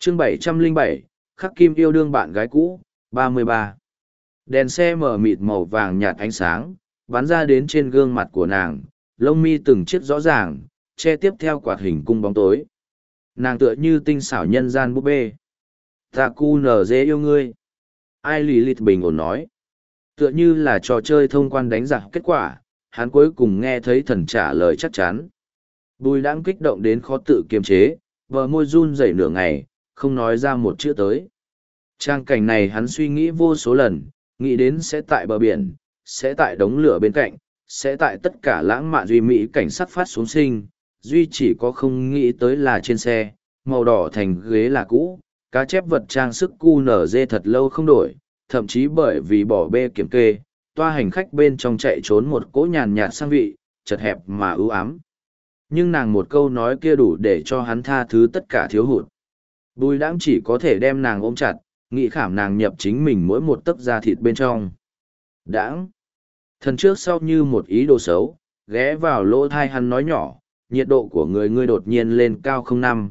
chương 707, khắc kim yêu đương bạn gái cũ, 33. Đèn xe mở mịt màu vàng nhạt ánh sáng, bắn ra đến trên gương mặt của nàng, lông mi từng chiếc rõ ràng, che tiếp theo quạt hình cung bóng tối. Nàng tựa như tinh xảo nhân gian búp bê. Ta cu nở dê yêu ngươi. Ai lì lịt bình ổn nói. Tựa như là trò chơi thông quan đánh giặc kết quả, hắn cuối cùng nghe thấy thần trả lời chắc chắn. Bùi đãng kích động đến khó tự kiềm chế, bờ môi run rẩy nửa ngày, không nói ra một chữ tới. Trang cảnh này hắn suy nghĩ vô số lần, nghĩ đến sẽ tại bờ biển, sẽ tại đống lửa bên cạnh, sẽ tại tất cả lãng mạn duy mỹ cảnh sát phát xuống sinh, duy chỉ có không nghĩ tới là trên xe, màu đỏ thành ghế là cũ, cá chép vật trang sức cu nở dê thật lâu không đổi, thậm chí bởi vì bỏ bê kiểm kê, toa hành khách bên trong chạy trốn một cỗ nhàn nhạt sang vị, chật hẹp mà ưu ám. Nhưng nàng một câu nói kia đủ để cho hắn tha thứ tất cả thiếu hụt. Bùi đãng chỉ có thể đem nàng ôm chặt, nghĩ khảm nàng nhập chính mình mỗi một tấc da thịt bên trong. Đãng. Thần trước sau như một ý đồ xấu, ghé vào lỗ thai hắn nói nhỏ, nhiệt độ của người ngươi đột nhiên lên cao 05,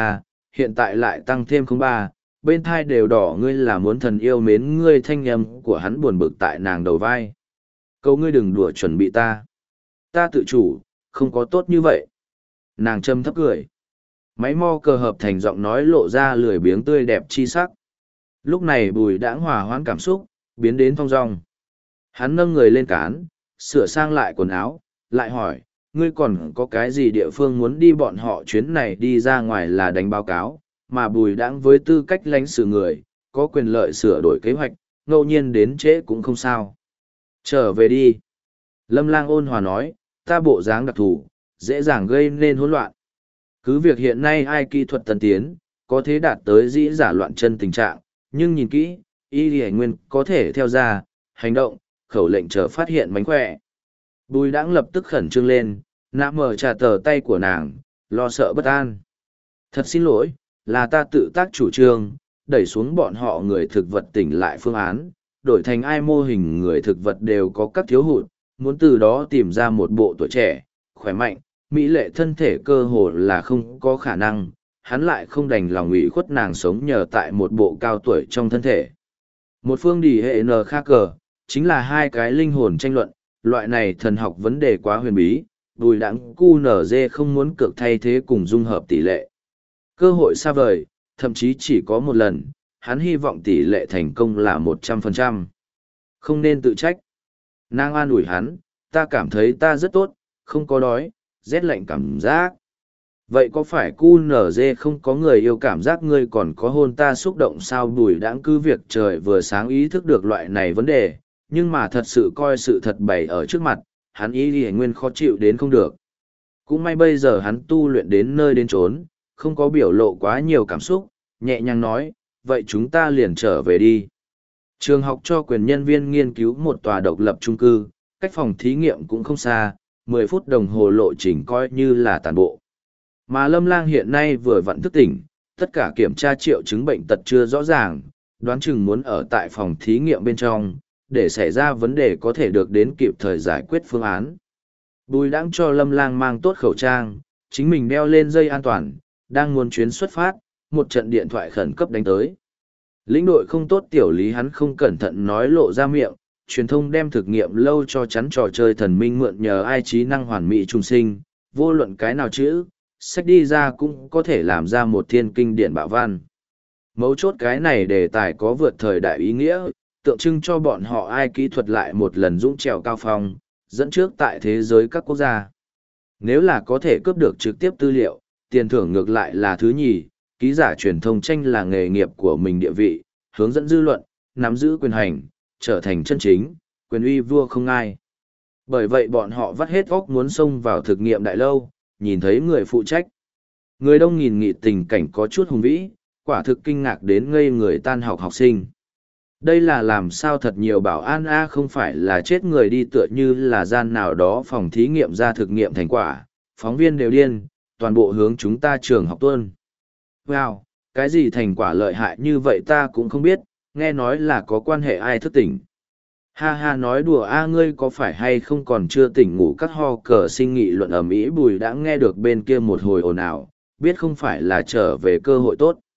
hiện tại lại tăng thêm 03, bên thai đều đỏ ngươi là muốn thần yêu mến ngươi. Thanh âm của hắn buồn bực tại nàng đầu vai. Câu ngươi đừng đùa chuẩn bị ta. Ta tự chủ, không có tốt như vậy. Nàng châm thấp cười. Máy mo cờ hợp thành giọng nói lộ ra lười biếng tươi đẹp chi sắc. Lúc này Bùi Đãng hòa hoãn cảm xúc, biến đến thong dong. Hắn nâng người lên cán, sửa sang lại quần áo, lại hỏi, ngươi còn có cái gì địa phương muốn đi? Bọn họ chuyến này đi ra ngoài là đánh báo cáo, mà Bùi Đãng với tư cách lãnh sự người, có quyền lợi sửa đổi kế hoạch, ngẫu nhiên đến trễ cũng không sao. Trở về đi. Lâm Lang ôn hòa nói, ta bộ dáng đặc thù, dễ dàng gây nên hỗn loạn. Cứ việc hiện nay ai kỹ thuật tân tiến, có thể đạt tới dĩ giả loạn chân tình trạng, nhưng nhìn kỹ, y lì nguyên có thể theo ra, hành động, khẩu lệnh chờ phát hiện mánh khỏe. Bùi Đãng lập tức khẩn trương lên, nã mở trà tờ tay của nàng, lo sợ bất an. Thật xin lỗi, là ta tự tác chủ trương, đẩy xuống bọn họ người thực vật tỉnh lại phương án, đổi thành ai mô hình người thực vật đều có các thiếu hụt, muốn từ đó tìm ra một bộ tuổi trẻ, khỏe mạnh, mỹ lệ thân thể cơ hồ là không có khả năng, hắn lại không đành lòng ủy khuất nàng sống nhờ tại một bộ cao tuổi trong thân thể. Một phương đỉ hệ n khác cờ, chính là hai cái linh hồn tranh luận, loại này thần học vấn đề quá huyền bí, Bùi Đãng QNZ không muốn cược thay thế cùng dung hợp tỷ lệ. Cơ hội xa vời, thậm chí chỉ có một lần, hắn hy vọng tỷ lệ thành công là 100%. Không nên tự trách. Nàng an ủi hắn, ta cảm thấy ta rất tốt, không có đói, rét lạnh cảm giác. Vậy có phải QNZ không có người yêu cảm giác ngươi còn có hôn ta xúc động sao? Bùi Đãng cứ việc trời vừa sáng ý thức được loại này vấn đề, nhưng mà thật sự coi sự thật bày ở trước mặt, hắn ý đi nguyên khó chịu đến không được. Cũng may bây giờ hắn tu luyện đến nơi đến chốn, không có biểu lộ quá nhiều cảm xúc, nhẹ nhàng nói, vậy chúng ta liền trở về đi. Trường học cho quyền nhân viên nghiên cứu một tòa độc lập chung cư, cách phòng thí nghiệm cũng không xa, 10 phút đồng hồ lộ trình coi như là tàn bộ. Mà Lâm Lang hiện nay vừa vặn thức tỉnh, tất cả kiểm tra triệu chứng bệnh tật chưa rõ ràng, đoán chừng muốn ở tại phòng thí nghiệm bên trong, để xảy ra vấn đề có thể được đến kịp thời giải quyết phương án. Bùi Đãng cho Lâm Lang mang tốt khẩu trang, chính mình đeo lên dây an toàn, đang muốn chuyến xuất phát, một trận điện thoại khẩn cấp đánh tới. Lĩnh đội không tốt tiểu lý hắn không cẩn thận nói lộ ra miệng, truyền thông đem thực nghiệm lâu cho chắn trò chơi thần minh mượn nhờ ai trí năng hoàn mỹ trùng sinh, vô luận cái nào chữ, sách đi ra cũng có thể làm ra một thiên kinh điển bạo văn. Mấu chốt cái này đề tài có vượt thời đại ý nghĩa, tượng trưng cho bọn họ ai kỹ thuật lại một lần dũng trèo cao phong, dẫn trước tại thế giới các quốc gia. Nếu là có thể cướp được trực tiếp tư liệu, tiền thưởng ngược lại là thứ nhì, ký giả truyền thông tranh là nghề nghiệp của mình địa vị, hướng dẫn dư luận, nắm giữ quyền hành, trở thành chân chính, quyền uy vua không ai. Bởi vậy bọn họ vắt hết óc muốn xông vào thực nghiệm đại lâu, nhìn thấy người phụ trách. Người đông nghìn nghị tình cảnh có chút hùng vĩ, quả thực kinh ngạc đến ngây người tan học học sinh. Đây là làm sao thật nhiều bảo an A không phải là chết người đi tựa như là gian nào đó phòng thí nghiệm ra thực nghiệm thành quả, phóng viên đều điên, toàn bộ hướng chúng ta trường học tuân. Wow, cái gì thành quả lợi hại như vậy ta cũng không biết, nghe nói là có quan hệ ai thức tỉnh. Ha ha nói đùa a ngươi có phải hay không còn chưa tỉnh ngủ các ho cờ sinh nghị luận ầm ĩ. Bùi đã nghe được bên kia một hồi ồn ào, biết không phải là trở về cơ hội tốt.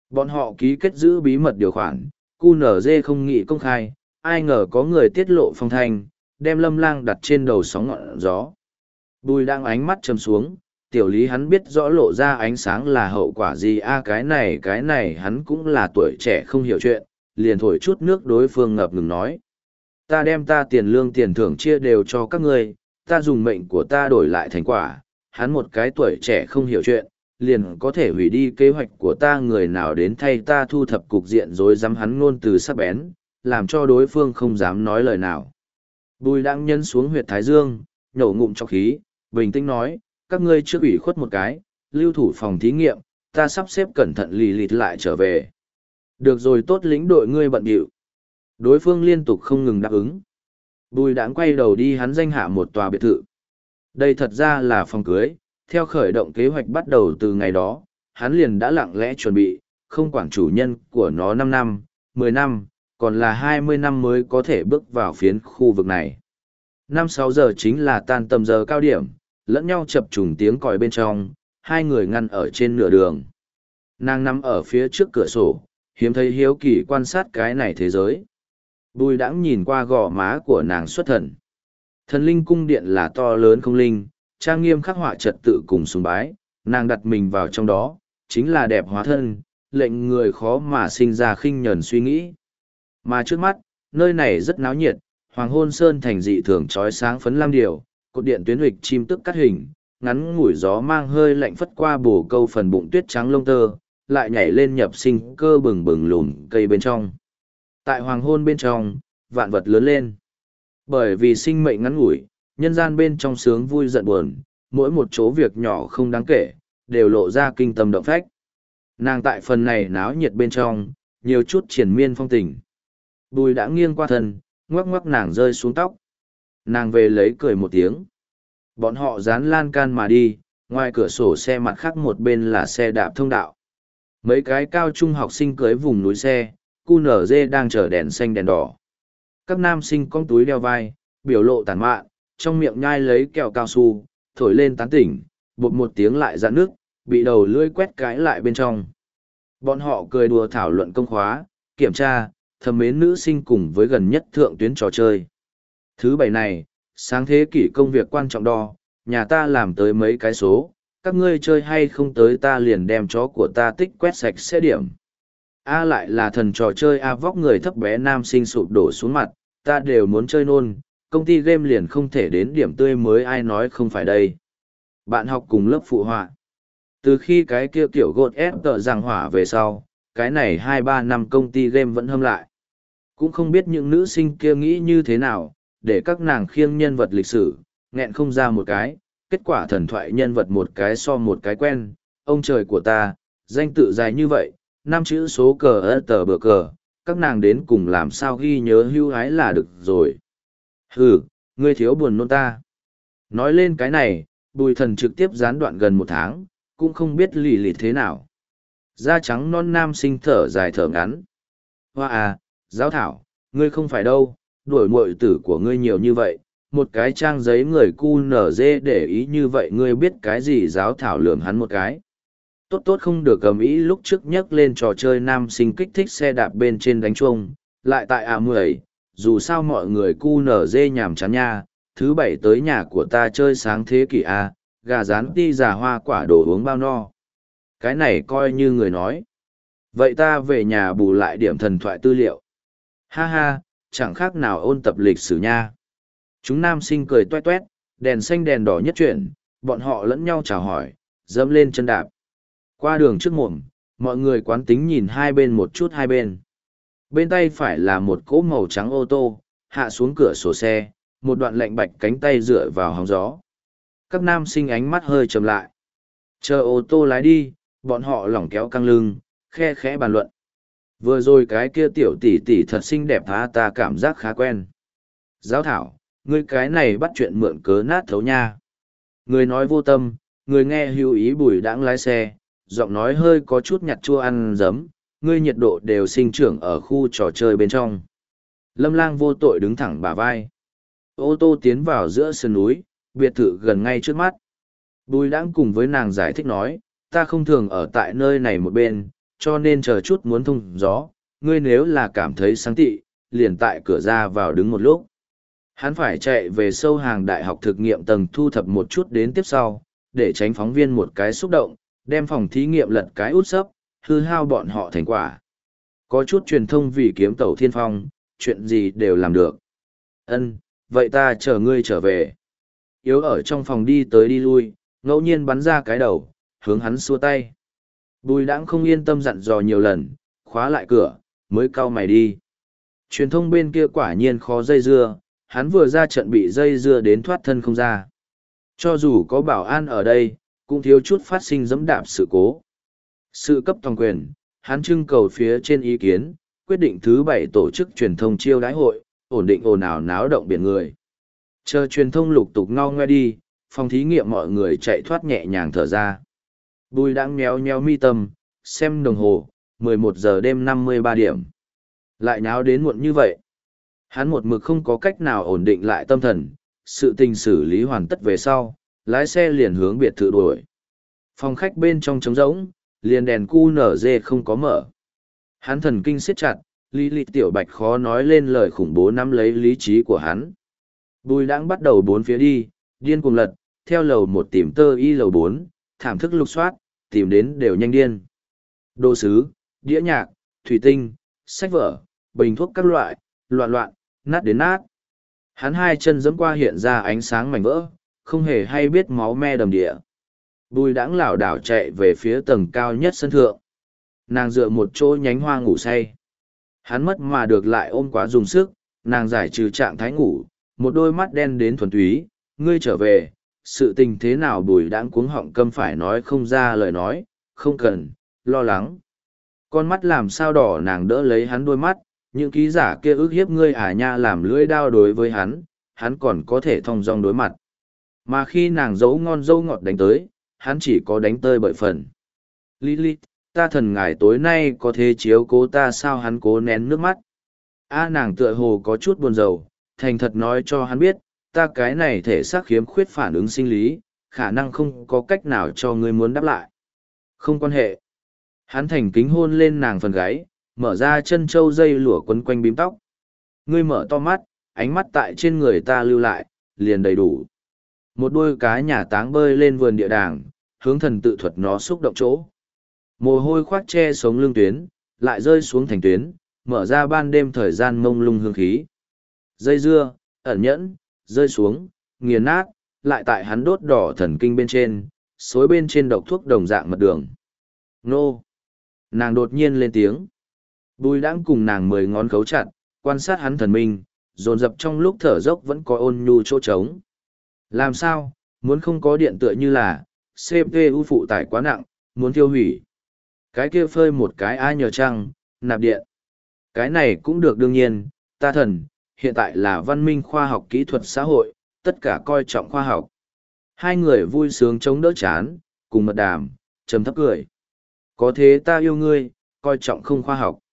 Bọn họ ký kết giữ bí mật điều khoản, QNZ không nghĩ công khai, ai ngờ có người tiết lộ phong thanh, đem Lâm Lang đặt trên đầu sóng ngọn gió. Bùi đang ánh mắt trầm xuống, tiểu lý hắn biết rõ lộ ra ánh sáng là hậu quả gì cái này hắn cũng là tuổi trẻ không hiểu chuyện, liền thổi chút nước đối phương ngập ngừng nói. Ta đem ta tiền lương tiền thưởng chia đều cho các ngươi, ta dùng mệnh của ta đổi lại thành quả, hắn một cái tuổi trẻ không hiểu chuyện, liền có thể hủy đi kế hoạch của ta, người nào đến thay ta thu thập cục diện rồi dám hắn ngôn từ sắc bén, làm cho đối phương không dám nói lời nào. Bùi đang nhân xuống huyệt thái dương, nhổ ngụm cho khí, bình tĩnh nói, các ngươi trước ủy khuất một cái, lưu thủ phòng thí nghiệm, ta sắp xếp cẩn thận lì lịt lại trở về. Được rồi, tốt, lĩnh đội ngươi bận điệu. Đối phương liên tục không ngừng đáp ứng. Bùi đãng quay đầu đi, hắn danh hạ một tòa biệt thự. Đây thật ra là phòng cưới, theo khởi động kế hoạch bắt đầu từ ngày đó, hắn liền đã lặng lẽ chuẩn bị, không quản chủ nhân của nó 5 năm, 10 năm, còn là 20 năm mới có thể bước vào phiến khu vực này. 5-6 giờ chính là tan tầm giờ cao điểm, lẫn nhau chập trùng tiếng còi bên trong, hai người ngăn ở trên nửa đường. Nàng nằm ở phía trước cửa sổ, hiếm thấy hiếu kỳ quan sát cái này thế giới. Bùi đãng nhìn qua gò má của nàng xuất thần. Thần linh cung điện là to lớn không linh, trang nghiêm khắc họa trật tự cùng sùng bái, nàng đặt mình vào trong đó, chính là đẹp hóa thân, lệnh người khó mà sinh ra khinh nhẫn suy nghĩ. Mà trước mắt, nơi này rất náo nhiệt, hoàng hôn sơn thành dị thường trói sáng phấn lam điều, cột điện tuyến huỵch chim tức cắt hình, ngắn ngủi gió mang hơi lạnh phất qua bổ câu phần bụng tuyết trắng lông tơ, lại nhảy lên nhập sinh cơ bừng bừng lùm cây bên trong. Tại hoàng hôn bên trong, vạn vật lớn lên. Bởi vì sinh mệnh ngắn ngủi, nhân gian bên trong sướng vui giận buồn, mỗi một chỗ việc nhỏ không đáng kể, đều lộ ra kinh tâm động phách. Nàng tại phần này náo nhiệt bên trong, nhiều chút triển miên phong tình. Bùi đã nghiêng qua thân, ngoắc ngoắc nàng rơi xuống tóc. Nàng về lấy cười một tiếng. Bọn họ dán lan can mà đi, ngoài cửa sổ xe mặt khác một bên là xe đạp thông đạo. Mấy cái cao trung học sinh cưới vùng núi xe, QNZ đang chở đèn xanh đèn đỏ. Các nam sinh con túi đeo vai, biểu lộ tàn mạn, trong miệng nhai lấy kẹo cao su, thổi lên tán tỉnh, bột một tiếng lại dạn nước, bị đầu lưỡi quét cái lại bên trong. Bọn họ cười đùa thảo luận công khóa, kiểm tra, thầm mến nữ sinh cùng với gần nhất thượng tuyến trò chơi. Thứ bảy này, sáng thế kỷ công việc quan trọng đo, nhà ta làm tới mấy cái số, các ngươi chơi hay không tới ta liền đem chó của ta tích quét sạch sẽ điểm. A lại là thần trò chơi A, vóc người thấp bé nam sinh sụp đổ xuống mặt, ta đều muốn chơi nôn, công ty game liền không thể đến điểm tươi mới, ai nói không phải đây. Bạn học cùng lớp phụ họa. Từ khi cái kia kiểu gột ép tợ giảng hỏa về sau, cái này 2-3 năm công ty game vẫn hâm lại. Cũng không biết những nữ sinh kia nghĩ như thế nào, để các nàng khiêng nhân vật lịch sử, nghẹn không ra một cái, kết quả thần thoại nhân vật một cái so một cái quen, ông trời của ta, danh tự dài như vậy, 5 chữ số cờ ơ tờ bờ cờ, các nàng đến cùng làm sao ghi nhớ hưu hái là được rồi. Hừ, ngươi thiếu buồn nôn ta. Nói lên cái này, Bùi Thần trực tiếp gián đoạn gần 1 tháng, cũng không biết lì lì thế nào. Da trắng non nam sinh thở dài thở ngắn. Hoa à, giáo thảo, ngươi không phải đâu, đuổi muội tử của ngươi nhiều như vậy, một cái trang giấy người cu nở dê để ý như vậy, ngươi biết cái gì? Giáo thảo lườm hắn một cái. Tốt tốt không được cầm ý, lúc trước nhắc lên trò chơi nam sinh kích thích xe đạp bên trên đánh chuông, lại tại A10, dù sao mọi người cu nở dê nhàm chán nha, thứ bảy tới nhà của ta chơi sáng thế kỷ A, gà rán ti già hoa quả đồ uống bao no. Cái này coi như người nói. Vậy ta về nhà bù lại điểm thần thoại tư liệu. Ha ha, chẳng khác nào ôn tập lịch sử nha. Chúng nam sinh cười toét toét, đèn xanh đèn đỏ nhất chuyển, bọn họ lẫn nhau chào hỏi, dẫm lên chân đạp. Qua đường trước mồm, mọi người quán tính nhìn hai bên một chút hai bên. Bên tay phải là một cỗ màu trắng ô tô, hạ xuống cửa sổ xe, một đoạn lạnh bạch cánh tay dựa vào hóng gió. Các nam sinh ánh mắt hơi trầm lại. Chờ ô tô lái đi, bọn họ lỏng kéo căng lưng, khe khẽ bàn luận. Vừa rồi cái kia tiểu tỷ tỷ thật xinh đẹp hả, ta cảm giác khá quen. Giáo thảo, ngươi cái này bắt chuyện mượn cớ nát thấu nha. Người nói vô tâm, người nghe hữu ý. Bùi đãng lái xe, giọng nói hơi có chút nhạt chua ăn giấm, ngươi nhiệt độ đều sinh trưởng ở khu trò chơi bên trong. Lâm Lang vô tội đứng thẳng bả vai. Ô tô tiến vào giữa sườn núi, biệt thự gần ngay trước mắt. Bùi đãng cùng với nàng giải thích nói, ta không thường ở tại nơi này một bên, cho nên chờ chút muốn thông gió, ngươi nếu là cảm thấy sáng tị, liền tại cửa ra vào đứng một lúc. Hắn phải chạy về sâu hàng đại học thực nghiệm tầng thu thập một chút đến tiếp sau, để tránh phóng viên một cái xúc động, đem phòng thí nghiệm lật cái út sấp, hư hao bọn họ thành quả. Có chút truyền thông vì kiếm tàu thiên phong, chuyện gì đều làm được. Ân, vậy ta chờ ngươi trở về. Yếu ở trong phòng đi tới đi lui, ngẫu nhiên bắn ra cái đầu, hướng hắn xua tay. Bùi đãng không yên tâm dặn dò nhiều lần, khóa lại cửa, mới cau mày đi. Truyền thông bên kia quả nhiên khó dây dưa, hắn vừa ra trận bị dây dưa đến thoát thân không ra. Cho dù có bảo an ở đây, cũng thiếu chút phát sinh dẫm đạp sự cố. Sự cấp toàn quyền, hắn trưng cầu phía trên ý kiến, quyết định thứ 7 tổ chức truyền thông chiêu đãi hội, ổn định ồn ào náo động biển người. Chờ truyền thông lục tục ngao ngoe đi, phòng thí nghiệm mọi người chạy thoát nhẹ nhàng thở ra. Bùi đãng méo méo mi tâm, xem đồng hồ, 11 giờ đêm 53 điểm. Lại nháo đến muộn như vậy. Hắn một mực không có cách nào ổn định lại tâm thần, sự tình xử lý hoàn tất về sau, lái xe liền hướng biệt thự đuổi. Phòng khách bên trong trống rỗng, liền đèn QNZ không có mở. Hắn thần kinh siết chặt, lý lịch tiểu bạch khó nói lên lời khủng bố nắm lấy lý trí của hắn. Bùi đãng bắt đầu bốn phía đi, điên cuồng lật, theo lầu 1 tìm tơ y lầu 4, thảm thức lục soát, tìm đến đều nhanh điên. Đồ sứ, đĩa nhạc, thủy tinh, sách vở, bình thuốc các loại, loạn loạn, nát đến nát. Hắn hai chân giẫm qua hiện ra ánh sáng mảnh vỡ, không hề hay biết máu me đầm địa. Bùi đãng lảo đảo chạy về phía tầng cao nhất sân thượng. Nàng dựa một chỗ nhánh hoa ngủ say. Hắn mất mà được lại ôm quá dùng sức, nàng giải trừ trạng thái ngủ, một đôi mắt đen đến thuần túy, ngươi trở về, sự tình thế nào bùi đãng cuống họng câm phải nói không ra lời nói, không cần, lo lắng. Con mắt làm sao đỏ nàng đỡ lấy hắn đôi mắt, những ký giả kia ức hiếp ngươi à nha làm lưỡi đao đối với hắn còn có thể thong dong đối mặt. Mà khi nàng dấu ngon dâu ngọt đánh tới, hắn chỉ có đánh tơi bởi phần. Lilith, ta thần ngài tối nay có thể chiếu cố ta sao hắn cố nén nước mắt. Nàng tựa hồ có chút buồn rầu, thành thật nói cho hắn biết, ta cái này thể xác khiếm khuyết phản ứng sinh lý, khả năng không có cách nào cho ngươi muốn đáp lại. Không quan hệ. Hắn thành kính hôn lên nàng phần gáy, mở ra chân trâu dây lụa quấn quanh bím tóc. Ngươi mở to mắt, ánh mắt tại trên người ta lưu lại, liền đầy đủ. Một đôi cá nhà táng bơi lên vườn địa đàng, hướng thần tự thuật nó xúc động chỗ. Mồ hôi khoác che sống lưng tuyến, lại rơi xuống thành tuyến, mở ra ban đêm thời gian mông lung hương khí. Dây dưa, ẩn nhẫn, rơi xuống, nghiền nát, lại tại hắn đốt đỏ thần kinh bên trên, xối bên trên độc thuốc đồng dạng mật đường. Nô! Nàng đột nhiên lên tiếng. Bùi đãng cùng nàng 10 ngón khấu chặt, quan sát hắn thần minh, dồn dập trong lúc thở dốc vẫn có ôn nhu chỗ trống. Làm sao, muốn không có điện tựa như là, CPU phụ tải quá nặng, muốn tiêu hủy. Cái kia phơi một cái ai nhờ chăng, nạp điện. Cái này cũng được đương nhiên, ta thần, hiện tại là văn minh khoa học kỹ thuật xã hội, tất cả coi trọng khoa học. Hai người vui sướng chống đỡ chán, cùng mật đàm, trầm thấp cười. Có thế ta yêu ngươi, coi trọng không khoa học.